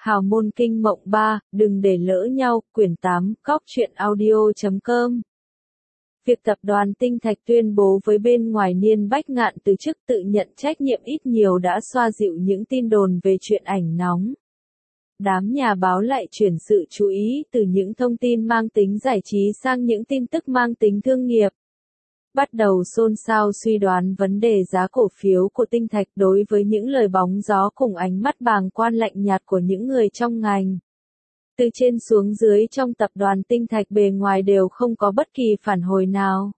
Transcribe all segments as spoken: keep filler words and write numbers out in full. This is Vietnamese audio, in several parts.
Hào môn kinh mộng ba, đừng để lỡ nhau, quyển tám, cóc truyện audio chấm com. Việc tập đoàn Tinh Thạch tuyên bố với bên ngoài Niên Bách Ngạn từ chức tự nhận trách nhiệm ít nhiều đã xoa dịu những tin đồn về chuyện ảnh nóng. Đám nhà báo lại chuyển sự chú ý từ những thông tin mang tính giải trí sang những tin tức mang tính thương nghiệp. Bắt đầu xôn xao suy đoán vấn đề giá cổ phiếu của Tinh Thạch đối với những lời bóng gió cùng ánh mắt bàng quan lạnh nhạt của những người trong ngành. Từ trên xuống dưới trong tập đoàn Tinh Thạch bề ngoài đều không có bất kỳ phản hồi nào.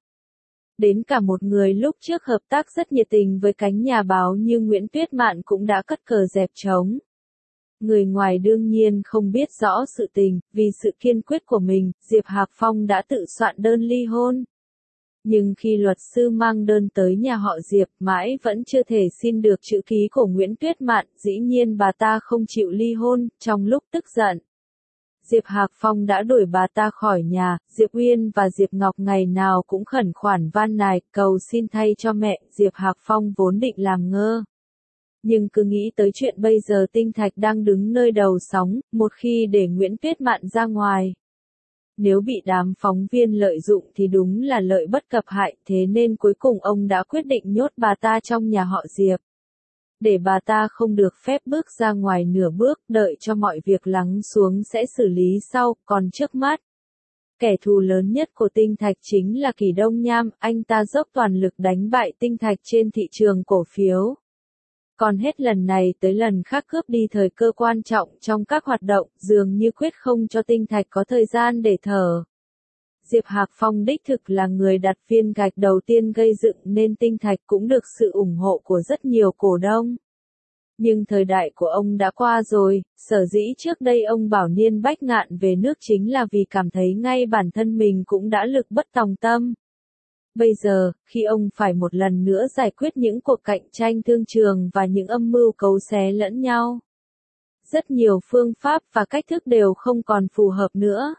Đến cả một người lúc trước hợp tác rất nhiệt tình với cánh nhà báo như Nguyễn Tuyết Mạn cũng đã cất cờ dẹp trống. Người ngoài đương nhiên không biết rõ sự tình, vì sự kiên quyết của mình, Diệp Hạc Phong đã tự soạn đơn ly hôn. Nhưng khi luật sư mang đơn tới nhà họ Diệp mãi vẫn chưa thể xin được chữ ký của Nguyễn Tuyết Mạn, dĩ nhiên bà ta không chịu ly hôn, trong lúc tức giận. Diệp Hạc Phong đã đuổi bà ta khỏi nhà, Diệp Uyên và Diệp Ngọc ngày nào cũng khẩn khoản van nài, cầu xin thay cho mẹ, Diệp Hạc Phong vốn định làm ngơ. Nhưng cứ nghĩ tới chuyện bây giờ Tinh Thạch đang đứng nơi đầu sóng, một khi để Nguyễn Tuyết Mạn ra ngoài. Nếu bị đám phóng viên lợi dụng thì đúng là lợi bất cập hại, thế nên cuối cùng ông đã quyết định nhốt bà ta trong nhà họ Diệp. Để bà ta không được phép bước ra ngoài nửa bước, đợi cho mọi việc lắng xuống sẽ xử lý sau, còn trước mắt. Kẻ thù lớn nhất của Tinh Thạch chính là Kỳ Đông Nham, anh ta dốc toàn lực đánh bại Tinh Thạch trên thị trường cổ phiếu. Còn hết lần này tới lần khác cướp đi thời cơ quan trọng trong các hoạt động, dường như quyết không cho Tinh Thạch có thời gian để thở. Diệp Hạc Phong đích thực là người đặt viên gạch đầu tiên gây dựng nên Tinh Thạch cũng được sự ủng hộ của rất nhiều cổ đông. Nhưng thời đại của ông đã qua rồi, sở dĩ trước đây ông bảo Niên Bách Ngạn về nước chính là vì cảm thấy ngay bản thân mình cũng đã lực bất tòng tâm. Bây giờ, khi ông phải một lần nữa giải quyết những cuộc cạnh tranh thương trường và những âm mưu cấu xé lẫn nhau. Rất nhiều phương pháp và cách thức đều không còn phù hợp nữa.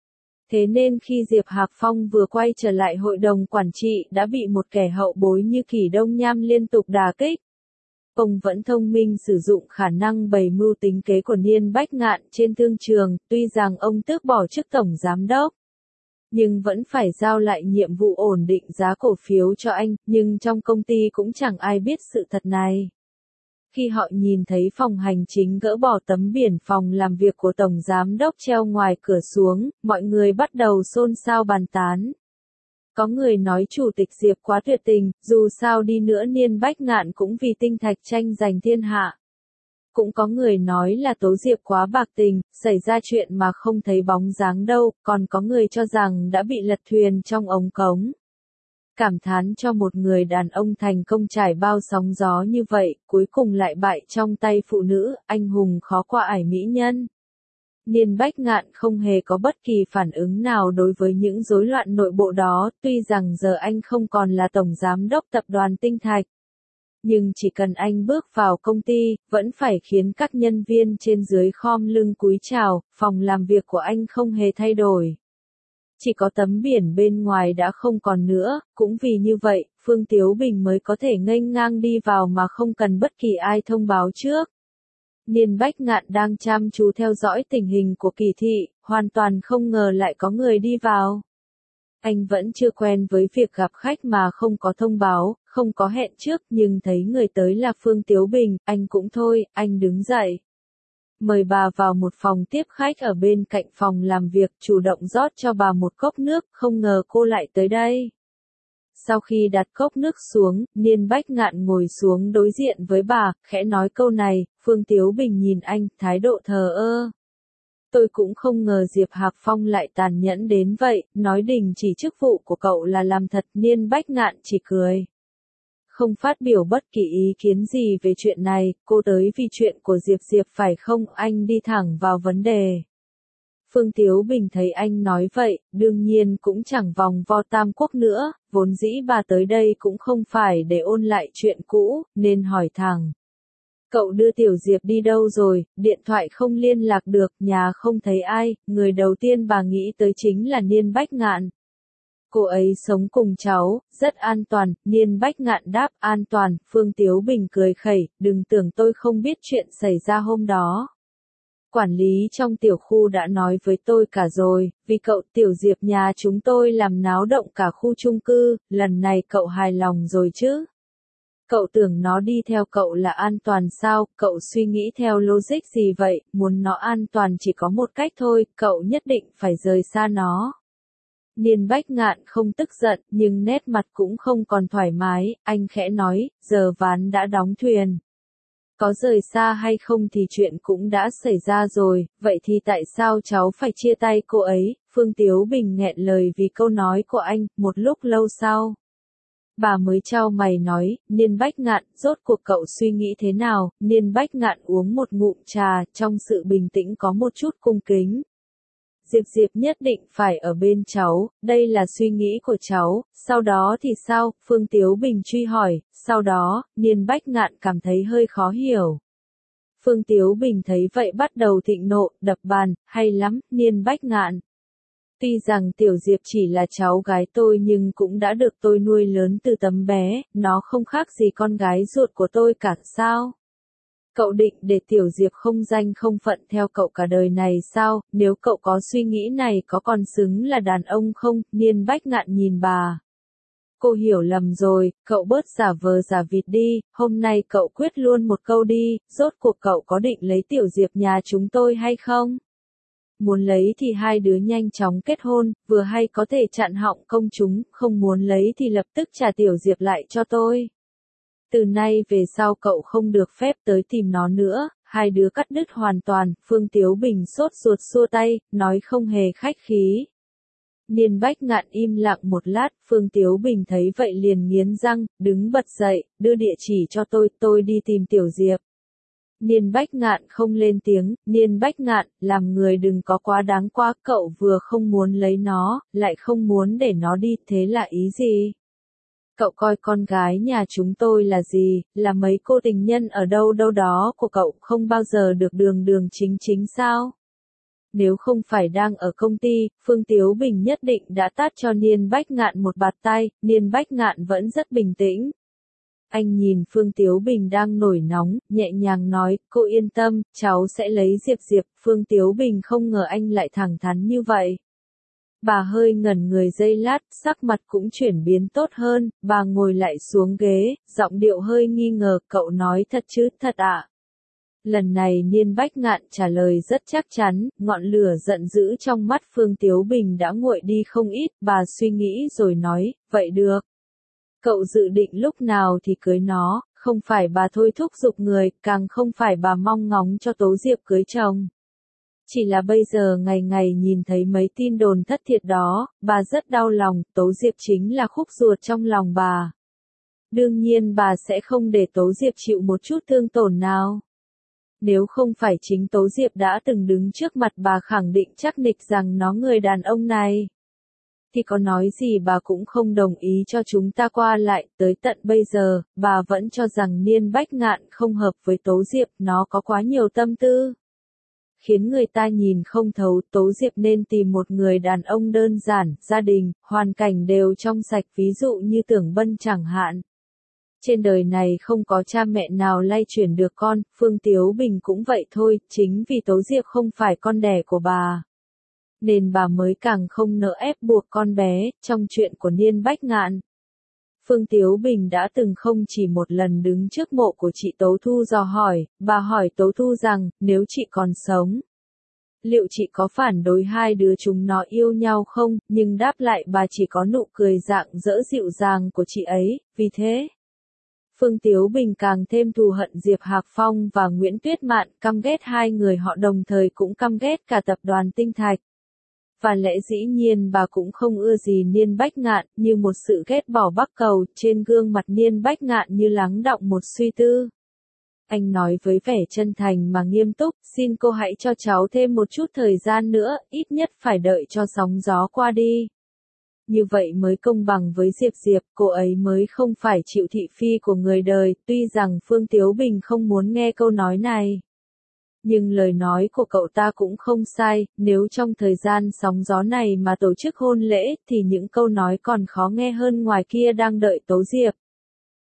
Thế nên khi Diệp Hạc Phong vừa quay trở lại hội đồng quản trị đã bị một kẻ hậu bối như Kỳ Đông Nham liên tục đả kích. Ông vẫn thông minh sử dụng khả năng bày mưu tính kế của Niên Bách Ngạn trên thương trường, tuy rằng ông tước bỏ chức tổng giám đốc. Nhưng vẫn phải giao lại nhiệm vụ ổn định giá cổ phiếu cho anh, nhưng trong công ty cũng chẳng ai biết sự thật này. Khi họ nhìn thấy phòng hành chính gỡ bỏ tấm biển phòng làm việc của Tổng Giám đốc treo ngoài cửa xuống, mọi người bắt đầu xôn xao bàn tán. Có người nói Chủ tịch Diệp quá tuyệt tình, dù sao đi nữa Niên Bách Ngạn cũng vì Tinh Thạch tranh giành thiên hạ. Cũng có người nói là Tố Diệp quá bạc tình, xảy ra chuyện mà không thấy bóng dáng đâu, còn có người cho rằng đã bị lật thuyền trong ống cống. Cảm thán cho một người đàn ông thành công trải bao sóng gió như vậy, cuối cùng lại bại trong tay phụ nữ, anh hùng khó qua ải mỹ nhân. Niên Bách Ngạn không hề có bất kỳ phản ứng nào đối với những rối loạn nội bộ đó, tuy rằng giờ anh không còn là tổng giám đốc tập đoàn Tinh Thạch. Nhưng chỉ cần anh bước vào công ty, vẫn phải khiến các nhân viên trên dưới khom lưng cúi chào, phòng làm việc của anh không hề thay đổi. Chỉ có tấm biển bên ngoài đã không còn nữa, cũng vì như vậy, Phương Tiếu Bình mới có thể nghênh ngang đi vào mà không cần bất kỳ ai thông báo trước. Niên Bách Ngạn đang chăm chú theo dõi tình hình của Kỳ thị, hoàn toàn không ngờ lại có người đi vào. Anh vẫn chưa quen với việc gặp khách mà không có thông báo, không có hẹn trước, nhưng thấy người tới là Phương Tiếu Bình, anh cũng thôi, anh đứng dậy. Mời bà vào một phòng tiếp khách ở bên cạnh phòng làm việc, chủ động rót cho bà một cốc nước, không ngờ cô lại tới đây. Sau khi đặt cốc nước xuống, Niên Bách Ngạn ngồi xuống đối diện với bà, khẽ nói câu này, Phương Tiếu Bình nhìn anh, thái độ thờ ơ. Tôi cũng không ngờ Diệp Hạc Phong lại tàn nhẫn đến vậy, nói đình chỉ chức vụ của cậu là làm thật, Niên Bách Ngạn chỉ cười. Không phát biểu bất kỳ ý kiến gì về chuyện này, cô tới vì chuyện của Diệp Diệp phải không, anh đi thẳng vào vấn đề. Phương Tiếu Bình thấy anh nói vậy, đương nhiên cũng chẳng vòng vo tam quốc nữa, vốn dĩ bà tới đây cũng không phải để ôn lại chuyện cũ, nên hỏi thẳng. Cậu đưa Tiểu Diệp đi đâu rồi, điện thoại không liên lạc được, nhà không thấy ai, người đầu tiên bà nghĩ tới chính là Niên Bách Ngạn. Cô ấy sống cùng cháu, rất an toàn, Niên Bách Ngạn đáp an toàn, Phương Tiếu Bình cười khẩy, đừng tưởng tôi không biết chuyện xảy ra hôm đó. Quản lý trong tiểu khu đã nói với tôi cả rồi, vì cậu Tiểu Diệp nhà chúng tôi làm náo động cả khu chung cư, lần này cậu hài lòng rồi chứ? Cậu tưởng nó đi theo cậu là an toàn sao, cậu suy nghĩ theo logic gì vậy, muốn nó an toàn chỉ có một cách thôi, cậu nhất định phải rời xa nó. Niên Bách Ngạn không tức giận, nhưng nét mặt cũng không còn thoải mái, anh khẽ nói, giờ ván đã đóng thuyền. Có rời xa hay không thì chuyện cũng đã xảy ra rồi, vậy thì tại sao cháu phải chia tay cô ấy? Phương Tiếu Bình nghẹn lời vì câu nói của anh, một lúc lâu sau. Bà mới chau mày nói, Niên Bách Ngạn, rốt cuộc cậu suy nghĩ thế nào? Niên Bách Ngạn uống một ngụm trà, trong sự bình tĩnh có một chút cung kính. Diệp Diệp nhất định phải ở bên cháu, đây là suy nghĩ của cháu, sau đó thì sao? Phương Tiếu Bình truy hỏi, sau đó, Niên Bách Ngạn cảm thấy hơi khó hiểu. Phương Tiếu Bình thấy vậy bắt đầu thịnh nộ, đập bàn, hay lắm, Niên Bách Ngạn. Tuy rằng Tiểu Diệp chỉ là cháu gái tôi nhưng cũng đã được tôi nuôi lớn từ tấm bé, nó không khác gì con gái ruột của tôi cả sao? Cậu định để Tiểu Diệp không danh không phận theo cậu cả đời này sao? Nếu cậu có suy nghĩ này có còn xứng là đàn ông không? Niên Bách Ngạn nhìn bà. Cô hiểu lầm rồi, cậu bớt giả vờ giả vịt đi, hôm nay cậu quyết luôn một câu đi, rốt cuộc cậu có định lấy Tiểu Diệp nhà chúng tôi hay không? Muốn lấy thì hai đứa nhanh chóng kết hôn, vừa hay có thể chặn họng công chúng, không muốn lấy thì lập tức trả Tiểu Diệp lại cho tôi. Từ nay về sau cậu không được phép tới tìm nó nữa, hai đứa cắt đứt hoàn toàn, Phương Tiếu Bình sốt ruột xua tay, nói không hề khách khí. Niên Bách Ngạn im lặng một lát, Phương Tiếu Bình thấy vậy liền nghiến răng, đứng bật dậy, đưa địa chỉ cho tôi, tôi đi tìm Tiểu Diệp. Niên Bách Ngạn không lên tiếng, Niên Bách Ngạn, làm người đừng có quá đáng quá, cậu vừa không muốn lấy nó, lại không muốn để nó đi, thế là ý gì? Cậu coi con gái nhà chúng tôi là gì, là mấy cô tình nhân ở đâu đâu đó của cậu không bao giờ được đường đường chính chính sao? Nếu không phải đang ở công ty, Phương Tiếu Bình nhất định đã tát cho Niên Bách Ngạn một bạt tay, Niên Bách Ngạn vẫn rất bình tĩnh. Anh nhìn Phương Tiếu Bình đang nổi nóng, nhẹ nhàng nói, cô yên tâm, cháu sẽ lấy Diệp Diệp, Phương Tiếu Bình không ngờ anh lại thẳng thắn như vậy. Bà hơi ngẩn người giây lát, sắc mặt cũng chuyển biến tốt hơn, bà ngồi lại xuống ghế, giọng điệu hơi nghi ngờ, cậu nói thật chứ, thật ạ. À? Lần này Niên Bách Ngạn trả lời rất chắc chắn, ngọn lửa giận dữ trong mắt Phương Tiếu Bình đã nguội đi không ít, bà suy nghĩ rồi nói, vậy được. Cậu dự định lúc nào thì cưới nó, không phải bà thôi thúc giục người, càng không phải bà mong ngóng cho Tố Diệp cưới chồng. Chỉ là bây giờ ngày ngày nhìn thấy mấy tin đồn thất thiệt đó, bà rất đau lòng, Tố Diệp chính là khúc ruột trong lòng bà. Đương nhiên bà sẽ không để Tố Diệp chịu một chút thương tổn nào. Nếu không phải chính Tố Diệp đã từng đứng trước mặt bà khẳng định chắc nịch rằng nó người đàn ông này, thì có nói gì bà cũng không đồng ý cho chúng ta qua lại, tới tận bây giờ, bà vẫn cho rằng Niên Bách Ngạn không hợp với Tố Diệp, nó có quá nhiều tâm tư. Khiến người ta nhìn không thấu, Tố Diệp nên tìm một người đàn ông đơn giản, gia đình, hoàn cảnh đều trong sạch, ví dụ như Tưởng Bân chẳng hạn. Trên đời này không có cha mẹ nào lay chuyển được con, Phương Tiếu Bình cũng vậy thôi, chính vì Tố Diệp không phải con đẻ của bà, nên bà mới càng không nỡ ép buộc con bé, trong chuyện của Niên Bách Ngạn. Phương Tiếu Bình đã từng không chỉ một lần đứng trước mộ của chị Tố Thu dò hỏi, bà hỏi Tố Thu rằng, nếu chị còn sống, liệu chị có phản đối hai đứa chúng nó yêu nhau không, nhưng đáp lại bà chỉ có nụ cười rạng rỡ dịu dàng của chị ấy, vì thế. Phương Tiếu Bình càng thêm thù hận Diệp Hạc Phong và Nguyễn Tuyết Mạn, căm ghét hai người họ đồng thời cũng căm ghét cả tập đoàn Tinh Thạch. Và lẽ dĩ nhiên bà cũng không ưa gì Niên Bách Ngạn, như một sự ghét bỏ bắc cầu, trên gương mặt Niên Bách Ngạn như lắng đọng một suy tư. Anh nói với vẻ chân thành mà nghiêm túc, xin cô hãy cho cháu thêm một chút thời gian nữa, ít nhất phải đợi cho sóng gió qua đi. Như vậy mới công bằng với Diệp Diệp, cô ấy mới không phải chịu thị phi của người đời, tuy rằng Phương Tiếu Bình không muốn nghe câu nói này. Nhưng lời nói của cậu ta cũng không sai, nếu trong thời gian sóng gió này mà tổ chức hôn lễ thì những câu nói còn khó nghe hơn ngoài kia đang đợi Tố Diệp.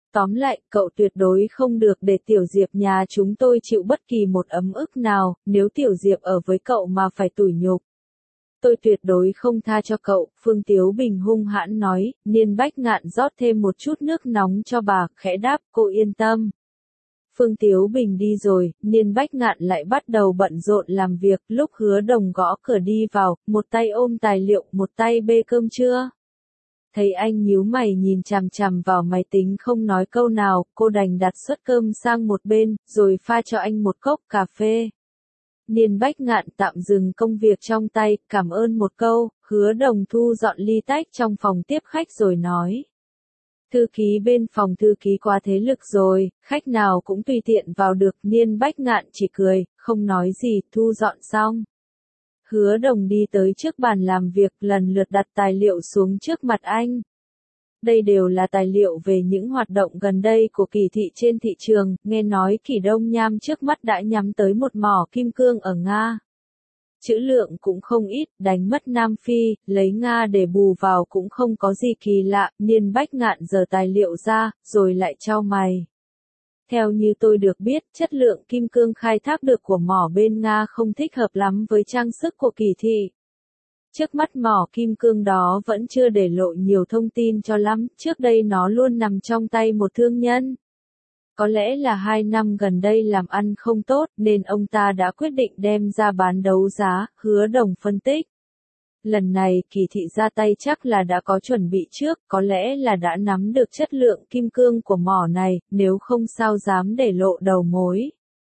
Tóm lại, cậu tuyệt đối không được để Tiểu Diệp nhà chúng tôi chịu bất kỳ một ấm ức nào, nếu Tiểu Diệp ở với cậu mà phải tủi nhục. Tôi tuyệt đối không tha cho cậu, Phương Tiếu Bình hung hãn nói, Niên Bách Ngạn rót thêm một chút nước nóng cho bà, khẽ đáp, cô yên tâm. Phương Tiếu Bình đi rồi, Niên Bách Ngạn lại bắt đầu bận rộn làm việc, lúc Hứa Đồng gõ cửa đi vào, một tay ôm tài liệu, một tay bê cơm trưa. Thấy anh nhíu mày nhìn chằm chằm vào máy tính không nói câu nào, cô đành đặt suất cơm sang một bên, rồi pha cho anh một cốc cà phê. Niên Bách Ngạn tạm dừng công việc trong tay, cảm ơn một câu, Hứa Đồng thu dọn ly tách trong phòng tiếp khách rồi nói. Thư ký bên phòng thư ký quá thế lực rồi, khách nào cũng tùy tiện vào được, Niên Bách Ngạn chỉ cười, không nói gì, thu dọn xong. Hứa Đồng đi tới trước bàn làm việc, lần lượt đặt tài liệu xuống trước mặt anh. Đây đều là tài liệu về những hoạt động gần đây của Kỳ Thị trên thị trường, nghe nói Kỳ Đông Nham trước mắt đã nhắm tới một mỏ kim cương ở Nga. Trữ lượng cũng không ít, đánh mất Nam Phi, lấy Nga để bù vào cũng không có gì kỳ lạ, Niên Bách Ngạn giở tài liệu ra, rồi lại chau mày. Theo như tôi được biết, chất lượng kim cương khai thác được của mỏ bên Nga không thích hợp lắm với trang sức của Kỳ Thị. Trước mắt mỏ kim cương đó vẫn chưa để lộ nhiều thông tin cho lắm, trước đây nó luôn nằm trong tay một thương nhân. Có lẽ là hai năm gần đây làm ăn không tốt, nên ông ta đã quyết định đem ra bán đấu giá, Hứa Đồng phân tích. Lần này Kỳ Thị ra tay chắc là đã có chuẩn bị trước, có lẽ là đã nắm được chất lượng kim cương của mỏ này, nếu không sao dám để lộ đầu mối.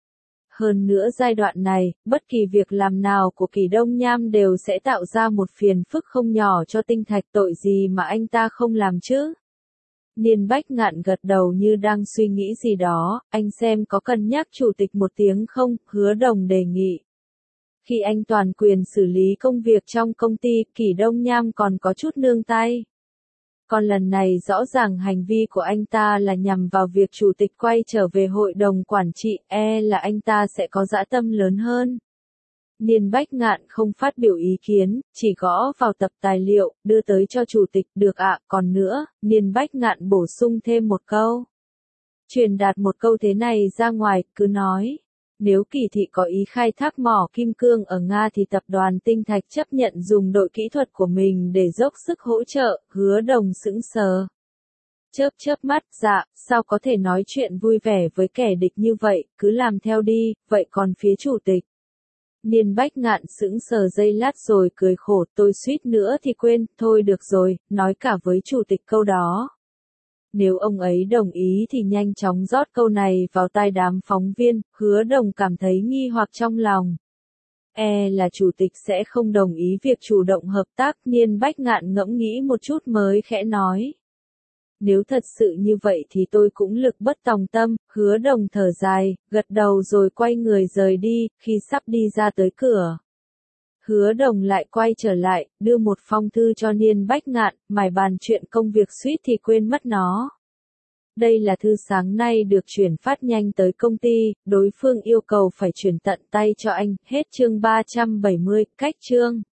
Hơn nữa giai đoạn này, bất kỳ việc làm nào của Kỳ Đông Nham đều sẽ tạo ra một phiền phức không nhỏ cho Tinh Thạch, tội gì mà anh ta không làm chứ. Niên Bách Ngạn gật đầu như đang suy nghĩ gì đó, anh xem có cân nhắc chủ tịch một tiếng không, Hứa Đồng đề nghị. Khi anh toàn quyền xử lý công việc trong công ty, Kỳ Đông Nham còn có chút nương tay. Còn lần này rõ ràng hành vi của anh ta là nhằm vào việc chủ tịch quay trở về hội đồng quản trị, e là anh ta sẽ có dã tâm lớn hơn. Niên Bách Ngạn không phát biểu ý kiến, chỉ gõ vào tập tài liệu, đưa tới cho chủ tịch, được ạ, còn nữa, Niên Bách Ngạn bổ sung thêm một câu. Truyền đạt một câu thế này ra ngoài, cứ nói. Nếu Kỳ Thị có ý khai thác mỏ kim cương ở Nga thì tập đoàn Tinh Thạch chấp nhận dùng đội kỹ thuật của mình để dốc sức hỗ trợ, Hứa Đồng sững sờ. Chớp chớp mắt, dạ, sao có thể nói chuyện vui vẻ với kẻ địch như vậy, cứ làm theo đi, vậy còn phía chủ tịch. Niên Bách Ngạn sững sờ giây lát rồi cười khổ, tôi suýt nữa thì quên, thôi được rồi, nói cả với chủ tịch câu đó. Nếu ông ấy đồng ý thì nhanh chóng rót câu này vào tai đám phóng viên, Hứa Đồng cảm thấy nghi hoặc trong lòng. E là chủ tịch sẽ không đồng ý việc chủ động hợp tác, Niên Bách Ngạn ngẫm nghĩ một chút mới khẽ nói. Nếu thật sự như vậy thì tôi cũng lực bất tòng tâm, Hứa Đồng thở dài, gật đầu rồi quay người rời đi, khi sắp đi ra tới cửa. Hứa Đồng lại quay trở lại, đưa một phong thư cho Niên Bách Ngạn, mải bàn chuyện công việc suýt thì quên mất nó. Đây là thư sáng nay được chuyển phát nhanh tới công ty, đối phương yêu cầu phải chuyển tận tay cho anh, hết chương ba trăm bảy mươi, cách chương.